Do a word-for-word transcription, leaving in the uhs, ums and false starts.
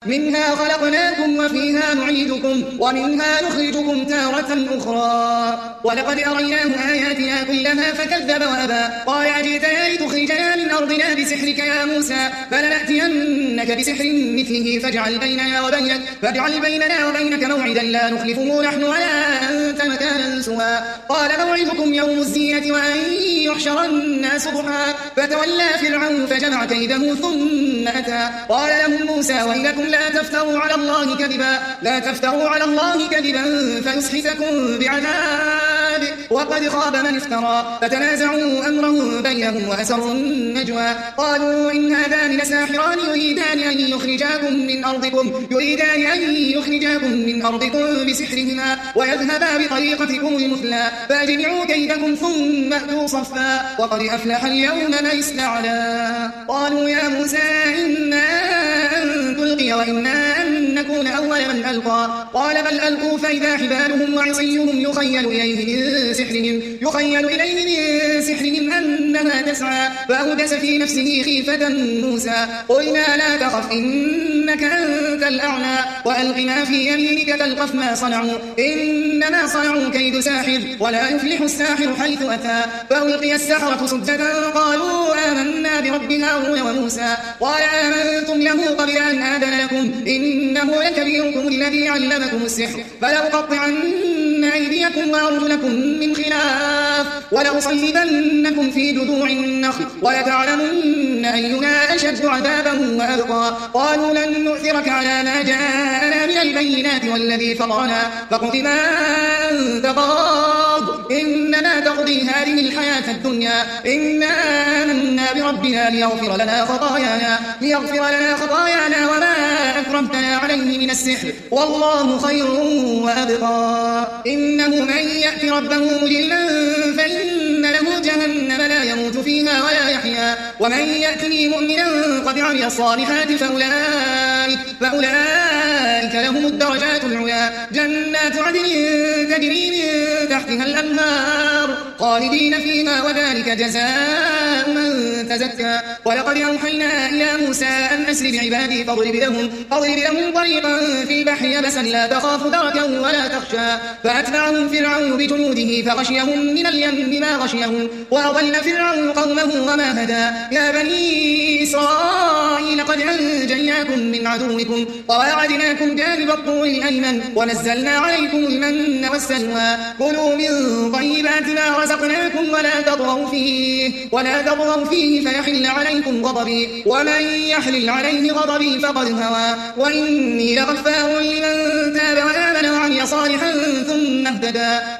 منها خلقناكم وفيها نعيدكم ومنها نخرجكم تارة أخرى ولقد أريناه آياتنا كلها فكذب وأبى قال أجئتنا لتخرجنا من أرضنا بسحرك يا موسى فلنأتينك بسحر مثله فاجعل بيننا وبينك فاجعل بيننا وبينك موعدا لا نخلفه نحن ولا أنت مكانا سوى قال موعدكم يوم الزينة وأن يحشر الناس ضحى فتولى فرعون فجمع كيده ثم أتى قال لهم موسى ويلكم لا تفتروا على الله كذبا لا تفتروا على الله كذبا فيسحتكم بعذاب وقد خاب من افترى فتنازعوا أمرهم بينهم وأسروا النجوى قالوا إن هذان لساحران يريدان أن يخرجاكم من أرضكم يريدان أن يخرجاكم من أرضكم بسحرهما ويذهبا بطريقتكم المثلى فأجمعوا كيدكم ثم أتوا صفا وقد أفلح اليوم من استعلى قالوا يا موسى إنا أن تلقي وإنا أن نكون أول من ألقى قال بل ألقوا فإذا حبالهم وعصيهم يخيل إليه من سحرهم يخيل إليه من سحرهم أنها تسعى فأوجس في نفسه خيفة موسى قلنا لا تخف إنك أنت الأعلى وألق ما في يمينك تلقف ما صنعوا إنما صنعوا كيد ساحر ولا يفلح الساحر حيث أتى فألقي السحرة سجدا قالوا آمنا برب هارون وموسى قال آمنتم له قبل أن آذن لكم إنه لكبيركم الذي علمكم السحر فلأقطعن أيديكم وأرجلكم من خلاف ولأصلبنكم في جذوع النخل ولتعلمن أينا أشد عذابا وأبقى قالوا لن نؤثرك على ما جاءنا من البينات والذي فطرنا فاقض ما أنت قاض إنما تقضي هذه الحياة الدنيا إنا آمنا بربنا ليغفر لنا خطايانا ليغفر لنا خطايانا وما أكرمتنا عليه من السحر والله خير وأبقى إنه من يأت ربه مجرما فإن له جهنم لا يموت فيها ولا يحيا ومن يأتني مؤمنا قد عمل الصالحات فأولئك, فأولئك لهم الدرجات العلى جنات عدن تجري من تحتها الأنهار خالدين فيها وذلك جزاء من تزكى ولقد أوحينا إلى موسى أن أسر بعبادي فاضرب لهم, فاضرب لهم طريقا في البحر يبسا لا تخاف دركا ولا تخشى فأتبعهم فرعون بجنوده فغشيهم من اليم بما غشيهم وأضل فرعون قومه وما هدى يا بني إسرائيل قد أنجيناكم من عدوكم وواعدناكم جانب الطور الأيمن ونزلنا عليكم المن والسلوى كلوا من طيبات ما رزقناكم ولا تطغوا فيه ولا تطغوا فيه فيحل عليكم غضبي ومن يحلل عليه غضبي فقد هوى وإني لغفار لمن تاب وآمن وعمل صالحا ثم اهتدى